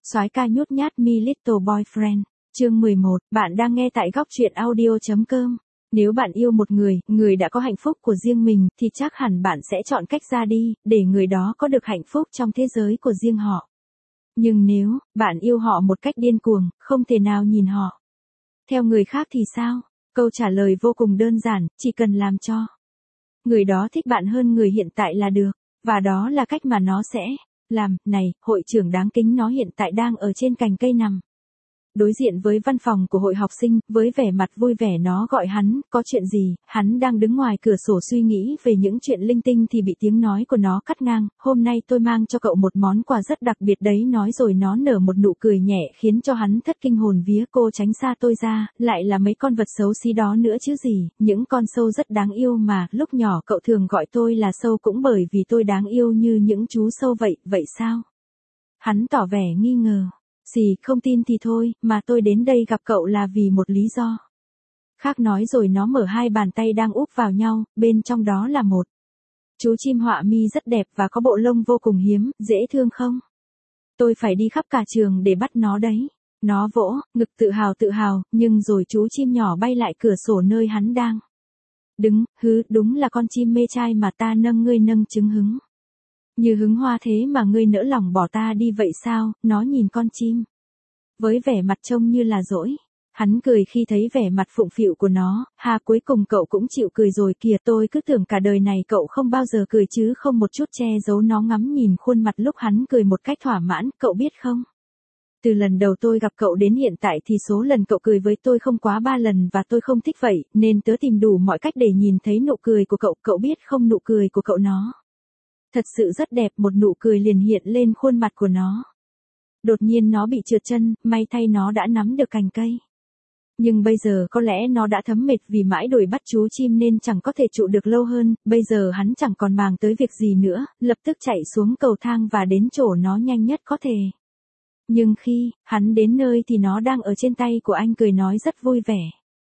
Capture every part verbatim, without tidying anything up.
Soái ca nhút nhát My Little Boyfriend, chương mười một, bạn đang nghe tại góc truyện audio chấm com. Nếu bạn yêu một người, người đã có hạnh phúc của riêng mình, thì chắc hẳn bạn sẽ chọn cách ra đi, để người đó có được hạnh phúc trong thế giới của riêng họ. Nhưng nếu, bạn yêu họ một cách điên cuồng, không thể nào nhìn họ theo người khác thì sao? Câu trả lời vô cùng đơn giản, chỉ cần làm cho người đó thích bạn hơn người hiện tại là được. Và đó là cách mà nó sẽ làm. Này, hội trưởng đáng kính, nó hiện tại đang ở trên cành cây nằm đối diện với văn phòng của hội học sinh, với vẻ mặt vui vẻ nó gọi hắn, có chuyện gì? Hắn đang đứng ngoài cửa sổ suy nghĩ về những chuyện linh tinh thì bị tiếng nói của nó cắt ngang. Hôm nay tôi mang cho cậu một món quà rất đặc biệt đấy, nói rồi nó nở một nụ cười nhẹ khiến cho hắn thất kinh hồn vía. Cô tránh xa tôi ra, lại là mấy con vật xấu xí đó nữa chứ gì, những con sâu rất đáng yêu mà, lúc nhỏ cậu thường gọi tôi là sâu cũng bởi vì tôi đáng yêu như những chú sâu vậy, vậy sao? Hắn tỏ vẻ nghi ngờ. Gì, không tin thì thôi, mà tôi đến đây gặp cậu là vì một lý do khác, nói rồi nó mở hai bàn tay đang úp vào nhau, bên trong đó là một chú chim họa mi rất đẹp và có bộ lông vô cùng hiếm, dễ thương không? Tôi phải đi khắp cả trường để bắt nó đấy. Nó vỗ ngực tự hào tự hào, nhưng rồi chú chim nhỏ bay lại cửa sổ nơi hắn đang đứng. Hứ, đúng là con chim mê trai mà ta nâng ngươi nâng trứng hứng như hứng hoa thế mà ngươi nỡ lòng bỏ ta đi vậy sao? Nó nhìn con chim với vẻ mặt trông như là dỗi. Hắn cười khi thấy vẻ mặt phụng phịu của nó. Ha, cuối cùng cậu cũng chịu cười rồi kìa, tôi cứ tưởng cả đời này cậu không bao giờ cười chứ không, một chút che giấu. Nó ngắm nhìn khuôn mặt lúc hắn cười một cách thỏa mãn. Cậu biết không? Từ lần đầu tôi gặp cậu đến hiện tại thì số lần cậu cười với tôi không quá ba lần và tôi không thích vậy, nên tớ tìm đủ mọi cách để nhìn thấy nụ cười của cậu. Cậu biết không, nụ cười của cậu nó thật sự rất đẹp, một nụ cười liền hiện lên khuôn mặt của nó. Đột nhiên nó bị trượt chân, may thay nó đã nắm được cành cây. Nhưng bây giờ có lẽ nó đã thấm mệt vì mãi đuổi bắt chú chim nên chẳng có thể trụ được lâu hơn. Bây giờ hắn chẳng còn màng tới việc gì nữa, lập tức chạy xuống cầu thang và đến chỗ nó nhanh nhất có thể. Nhưng khi hắn đến nơi thì nó đang ở trên tay của anh, cười nói rất vui vẻ.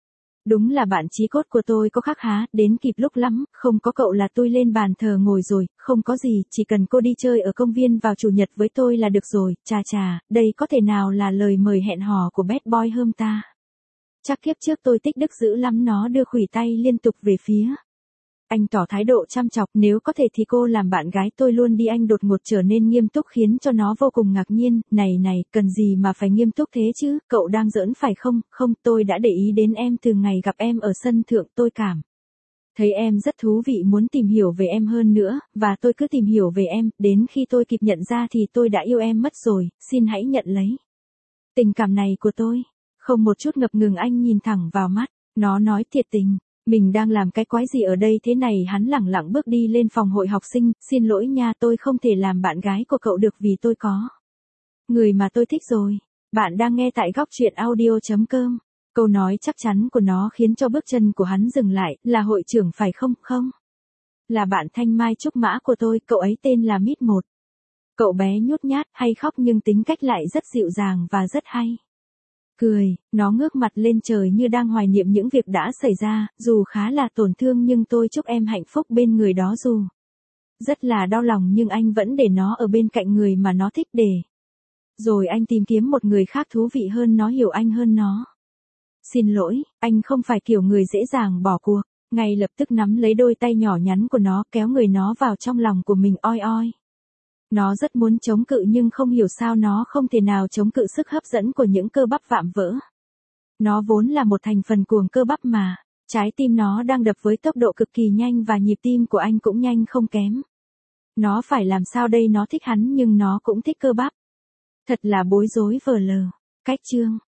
Đúng là bạn chí cốt của tôi có khác há, đến kịp lúc lắm, không có cậu là tôi lên bàn thờ ngồi rồi. Không có gì, chỉ cần cô đi chơi ở công viên vào chủ nhật với tôi là được rồi. Chà chà, đây có thể nào là lời mời hẹn hò của bad boy hôm ta? Chắc kiếp trước tôi tích đức dữ lắm. Nó đưa khuỷu tay liên tục về phía anh, tỏ thái độ chăm chọc. Nếu có thể thì cô làm bạn gái tôi luôn đi. Anh đột ngột trở nên nghiêm túc khiến cho nó vô cùng ngạc nhiên. Này này, cần gì mà phải nghiêm túc thế chứ, cậu đang giỡn phải không? Không, tôi đã để ý đến em từ ngày gặp em ở sân thượng. Tôi cảm thấy em rất thú vị, muốn tìm hiểu về em hơn nữa, và tôi cứ tìm hiểu về em, đến khi tôi kịp nhận ra thì tôi đã yêu em mất rồi. Xin hãy nhận lấy tình cảm này của tôi. Không một chút ngập ngừng, anh nhìn thẳng vào mắt nó nói thiệt tình. Mình đang làm cái quái gì ở đây thế này? Hắn lẳng lặng bước đi lên phòng hội học sinh. Xin lỗi nha, tôi không thể làm bạn gái của cậu được vì tôi có người mà tôi thích rồi. Bạn đang nghe tại góc truyện audio chấm com. Câu nói chắc chắn của nó khiến cho bước chân của hắn dừng lại. Là hội trưởng phải không? Không. Là bạn thanh mai trúc mã của tôi, cậu ấy tên là Mít một. Cậu bé nhút nhát, hay khóc nhưng tính cách lại rất dịu dàng và rất hay cười. Nó ngước mặt lên trời như đang hoài niệm những việc đã xảy ra, dù khá là tổn thương nhưng tôi chúc em hạnh phúc bên người đó. Dù rất là đau lòng nhưng anh vẫn để nó ở bên cạnh người mà nó thích, để rồi anh tìm kiếm một người khác thú vị hơn, nó hiểu anh hơn nó. Xin lỗi, anh không phải kiểu người dễ dàng bỏ cuộc. Ngay lập tức nắm lấy đôi tay nhỏ nhắn của nó, kéo người nó vào trong lòng của mình. Oi oi. Nó rất muốn chống cự nhưng không hiểu sao nó không thể nào chống cự sức hấp dẫn của những cơ bắp vạm vỡ. Nó vốn là một thành phần cuồng cơ bắp mà. Trái tim nó đang đập với tốc độ cực kỳ nhanh và nhịp tim của anh cũng nhanh không kém. Nó phải làm sao đây? Nó thích hắn nhưng nó cũng thích cơ bắp. Thật là bối rối vờ lờ. Cách chương